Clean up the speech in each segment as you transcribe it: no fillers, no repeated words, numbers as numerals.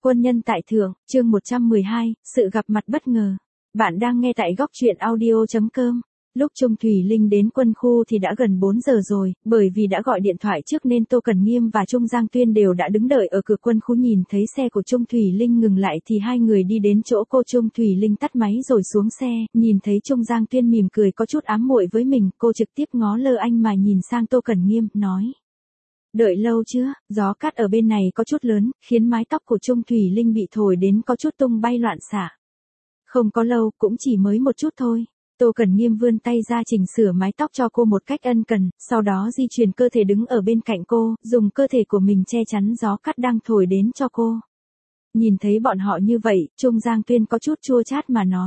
Quân nhân tại thượng, chương 112, sự gặp mặt bất ngờ. Bạn đang nghe tại góc truyện audio.com. Lúc Trung Thủy Linh đến quân khu thì đã gần 4 giờ rồi, bởi vì đã gọi điện thoại trước nên Tô Cần Nghiêm và Trung Giang Tuyên đều đã đứng đợi ở cửa quân khu. Nhìn thấy xe của Trung Thủy Linh ngừng lại thì hai người đi đến chỗ cô. Trung Thủy Linh tắt máy rồi xuống xe, nhìn thấy Trung Giang Tuyên mỉm cười có chút ám muội với mình, cô trực tiếp ngó lơ anh mà nhìn sang Tô Cần Nghiêm, nói. Đợi lâu chưa? Gió cát ở bên này có chút lớn, khiến mái tóc của Trung Thủy Linh bị thổi đến có chút tung bay loạn xạ. Không có lâu, cũng chỉ mới một chút thôi. Tô Cần Nghiêm vươn tay ra chỉnh sửa mái tóc cho cô một cách ân cần, sau đó di chuyển cơ thể đứng ở bên cạnh cô, dùng cơ thể của mình che chắn gió cát đang thổi đến cho cô. Nhìn thấy bọn họ như vậy, Trung Giang Tuyên có chút chua chát mà nói.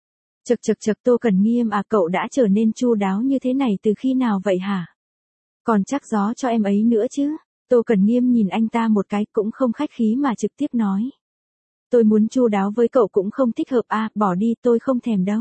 Chậc Tô Cần Nghiêm à, cậu đã trở nên chu đáo như thế này từ khi nào vậy hả? Còn chắc gió cho em ấy nữa chứ. Tô Cần Nghiêm nhìn anh ta một cái cũng không khách khí mà trực tiếp nói. Tôi muốn chu đáo với cậu cũng không thích hợp à, bỏ đi, tôi không thèm đâu.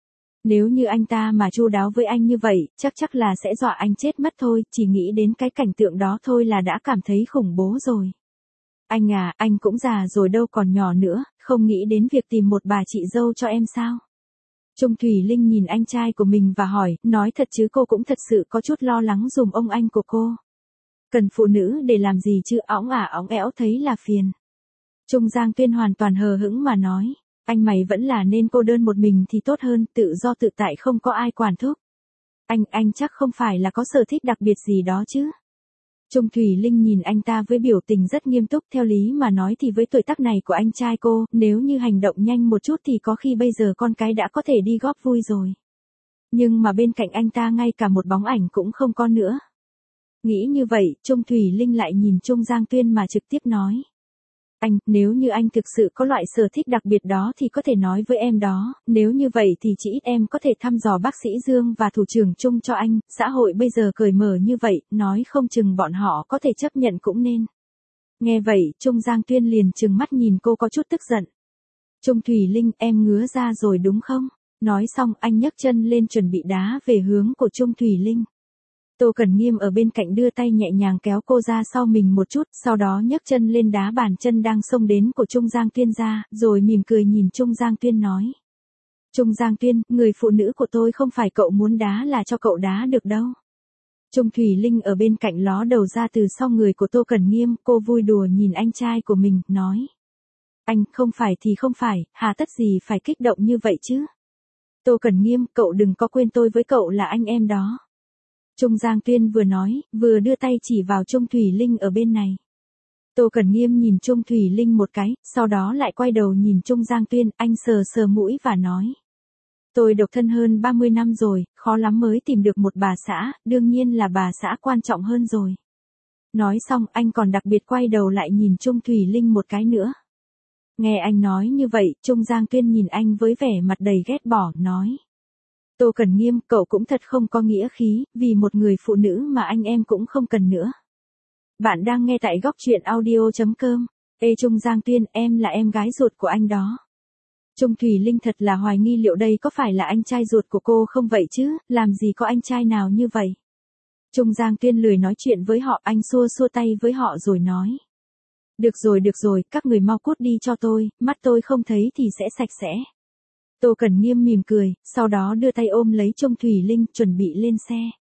Nếu như anh ta mà chu đáo với anh như vậy, chắc là sẽ dọa anh chết mất thôi, chỉ nghĩ đến cái cảnh tượng đó thôi là đã cảm thấy khủng bố rồi. Anh à, anh cũng già rồi đâu còn nhỏ nữa, không nghĩ đến việc tìm một bà chị dâu cho em sao? Trung Thủy Linh nhìn anh trai của mình và hỏi, nói thật chứ cô cũng thật sự có chút lo lắng dùm ông anh của cô. Cần phụ nữ để làm gì chứ, óng éo thấy là phiền. Trung Giang Tuyên hoàn toàn hờ hững mà nói, anh mày vẫn là nên cô đơn một mình thì tốt hơn, tự do tự tại không có ai quản thúc. Anh chắc không phải là có sở thích đặc biệt gì đó chứ. Trung Thủy Linh nhìn anh ta với biểu tình rất nghiêm túc, theo lý mà nói thì với tuổi tác này của anh trai cô, nếu như hành động nhanh một chút thì có khi bây giờ con cái đã có thể đi góp vui rồi. Nhưng mà bên cạnh anh ta ngay cả một bóng ảnh cũng không có nữa. Nghĩ như vậy, Trung Thủy Linh lại nhìn Trung Giang Tuyên mà trực tiếp nói. Anh, nếu như anh thực sự có loại sở thích đặc biệt đó thì có thể nói với em đó, nếu như vậy thì chỉ ít em có thể thăm dò bác sĩ Dương và thủ trưởng Trung cho anh, xã hội bây giờ cởi mở như vậy, nói không chừng bọn họ có thể chấp nhận cũng nên. Nghe vậy, Trung Giang Tuyên liền trừng mắt nhìn cô có chút tức giận. Trung Thủy Linh, em ngứa ra rồi đúng không? Nói xong anh nhấc chân lên chuẩn bị đá về hướng của Trung Thủy Linh. Tô Cần Nghiêm ở bên cạnh đưa tay nhẹ nhàng kéo cô ra sau mình một chút, sau đó nhấc chân lên đá bàn chân đang xông đến của Trung Giang Tuyên ra, rồi mỉm cười nhìn Trung Giang Tuyên nói. Trung Giang Tuyên, người phụ nữ của tôi không phải cậu muốn đá là cho cậu đá được đâu. Trung Thủy Linh ở bên cạnh ló đầu ra từ sau người của Tô Cần Nghiêm, cô vui đùa nhìn anh trai của mình, nói. Anh, không phải thì không phải, hà tất gì phải kích động như vậy chứ. Tô Cần Nghiêm, cậu đừng có quên tôi với cậu là anh em đó. Trung Giang Tuyên vừa nói, vừa đưa tay chỉ vào Trung Thủy Linh ở bên này. Tô Cần Nghiêm nhìn Trung Thủy Linh một cái, sau đó lại quay đầu nhìn Trung Giang Tuyên, anh sờ mũi và nói. Tôi độc thân hơn 30 năm rồi, khó lắm mới tìm được một bà xã, đương nhiên là bà xã quan trọng hơn rồi. Nói xong, anh còn đặc biệt quay đầu lại nhìn Trung Thủy Linh một cái nữa. Nghe anh nói như vậy, Trung Giang Tuyên nhìn anh với vẻ mặt đầy ghét bỏ, nói. Tô Cần Nghiêm, cậu cũng thật không có nghĩa khí, vì một người phụ nữ mà anh em cũng không cần nữa. Bạn đang nghe tại góc truyện audio.com. Ê Trung Giang Tuyên, em là em gái ruột của anh đó. Trung Thủy Linh thật là hoài nghi liệu đây có phải là anh trai ruột của cô không vậy chứ, làm gì có anh trai nào như vậy. Trung Giang Tuyên lười nói chuyện với họ, anh xua tay với họ rồi nói. Được rồi, các người mau cút đi cho tôi, mắt tôi không thấy thì sẽ sạch sẽ. Tô Cần Nghiêm mỉm cười, sau đó đưa tay ôm lấy Trung Thủy Linh, chuẩn bị lên xe.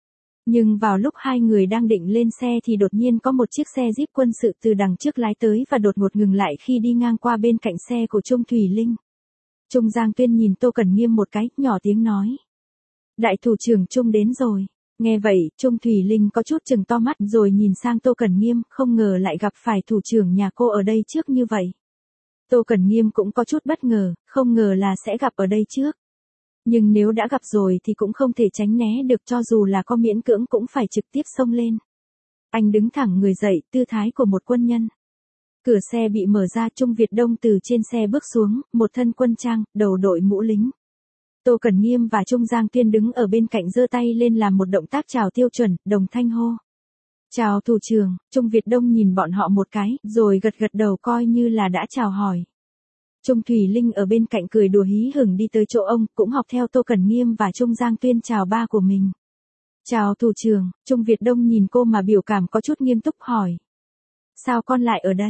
Nhưng vào lúc hai người đang định lên xe thì đột nhiên có một chiếc xe Jeep quân sự từ đằng trước lái tới và đột ngột ngừng lại khi đi ngang qua bên cạnh xe của Trung Thủy Linh. Trung Giang Tuyên nhìn Tô Cần Nghiêm một cái, nhỏ tiếng nói. Đại thủ trưởng Trung đến rồi. Nghe vậy, Trung Thủy Linh có chút chừng to mắt rồi nhìn sang Tô Cần Nghiêm, không ngờ lại gặp phải thủ trưởng nhà cô ở đây trước như vậy. Tô Cần Nghiêm cũng có chút bất ngờ, không ngờ là sẽ gặp ở đây trước. Nhưng nếu đã gặp rồi thì cũng không thể tránh né được, cho dù là có miễn cưỡng cũng phải trực tiếp xông lên. Anh đứng thẳng người dậy, tư thái của một quân nhân. Cửa xe bị mở ra, Trung Việt Đông từ trên xe bước xuống, một thân quân trang, đầu đội mũ lính. Tô Cần Nghiêm và Trung Giang Tuyên đứng ở bên cạnh giơ tay lên làm một động tác chào tiêu chuẩn, đồng thanh hô. Chào thủ trưởng. Trung Việt Đông nhìn bọn họ một cái, rồi gật đầu coi như là đã chào hỏi. Trung Thủy Linh ở bên cạnh cười đùa hí hửng đi tới chỗ ông, cũng học theo Tô Cần Nghiêm và Trung Giang Tuyên chào ba của mình. Chào thủ trưởng. Trung Việt Đông nhìn cô mà biểu cảm có chút nghiêm túc hỏi. Sao con lại ở đây?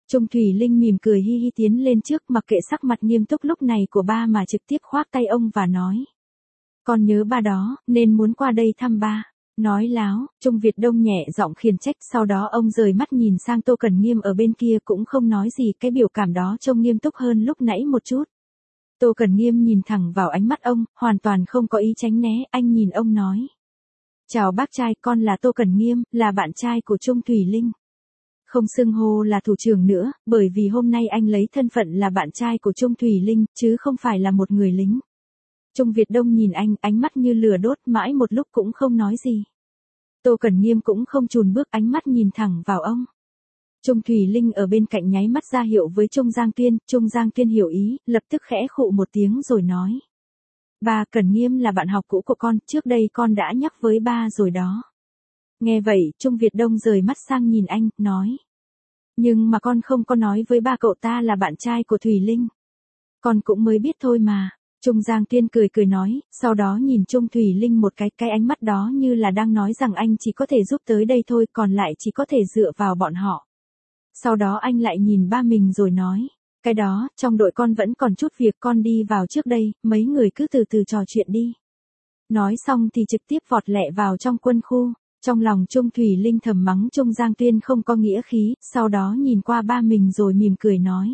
Trung Thủy Linh mỉm cười hi hi tiến lên trước, mặc kệ sắc mặt nghiêm túc lúc này của ba mà trực tiếp khoác tay ông và nói. Con nhớ ba đó, nên muốn qua đây thăm ba. Nói láo, Trung Việt Đông nhẹ giọng khiển trách, sau đó ông rời mắt nhìn sang Tô Cẩn Nghiêm ở bên kia cũng không nói gì, cái biểu cảm đó trông nghiêm túc hơn lúc nãy một chút. Tô Cẩn Nghiêm nhìn thẳng vào ánh mắt ông, hoàn toàn không có ý tránh né, anh nhìn ông nói. Chào bác trai, con là Tô Cẩn Nghiêm, là bạn trai của Trung Thủy Linh. Không xưng hô là thủ trưởng nữa, bởi vì hôm nay anh lấy thân phận là bạn trai của Trung Thủy Linh, chứ không phải là một người lính. Trung Việt Đông nhìn anh, ánh mắt như lửa đốt, mãi một lúc cũng không nói gì. Tô Cẩn Nghiêm cũng không chùn bước, ánh mắt nhìn thẳng vào ông. Trung Thủy Linh ở bên cạnh nháy mắt ra hiệu với Trung Giang Tuyên hiểu ý, lập tức khẽ khụ một tiếng rồi nói. Ba, Cẩn Nghiêm là bạn học cũ của con, trước đây con đã nhắc với ba rồi đó. Nghe vậy, Trung Việt Đông rời mắt sang nhìn anh, nói. Nhưng mà con không có nói với ba cậu ta là bạn trai của Thủy Linh. Con cũng mới biết thôi mà. Trung Giang Tuyên cười nói, sau đó nhìn Trung Thủy Linh một cái ánh mắt đó như là đang nói rằng anh chỉ có thể giúp tới đây thôi, còn lại chỉ có thể dựa vào bọn họ. Sau đó anh lại nhìn ba mình rồi nói, cái đó, trong đội con vẫn còn chút việc, con đi vào trước đây, mấy người cứ từ từ trò chuyện đi. Nói xong thì trực tiếp vọt lẹ vào trong quân khu. Trong lòng Trung Thủy Linh thầm mắng Trung Giang Tuyên không có nghĩa khí, sau đó nhìn qua ba mình rồi mỉm cười nói.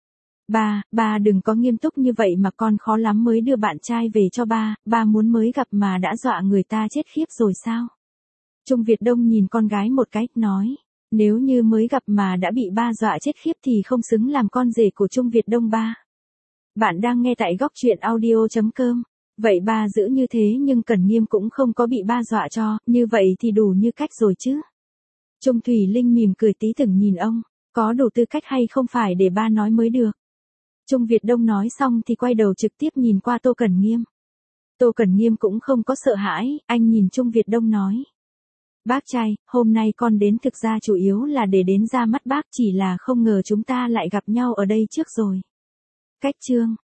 Ba đừng có nghiêm túc như vậy mà, con khó lắm mới đưa bạn trai về cho ba muốn mới gặp mà đã dọa người ta chết khiếp rồi sao? Trung Việt Đông nhìn con gái một cái, nói, nếu như mới gặp mà đã bị ba dọa chết khiếp thì không xứng làm con rể của Trung Việt Đông ba. Bạn đang nghe tại góc truyện audio.com. Vậy ba giữ như thế nhưng Cẩn Nghiêm cũng không có bị ba dọa cho, như vậy thì đủ như cách rồi chứ. Trung Thủy Linh mỉm cười tí từng nhìn ông, có đủ tư cách hay không phải để ba nói mới được. Trung Việt Đông nói xong thì quay đầu trực tiếp nhìn qua Tô Cẩn Nghiêm. Tô Cẩn Nghiêm cũng không có sợ hãi, anh nhìn Trung Việt Đông nói. Bác trai, hôm nay con đến thực ra chủ yếu là để đến ra mắt bác, chỉ là không ngờ chúng ta lại gặp nhau ở đây trước rồi. Cách chương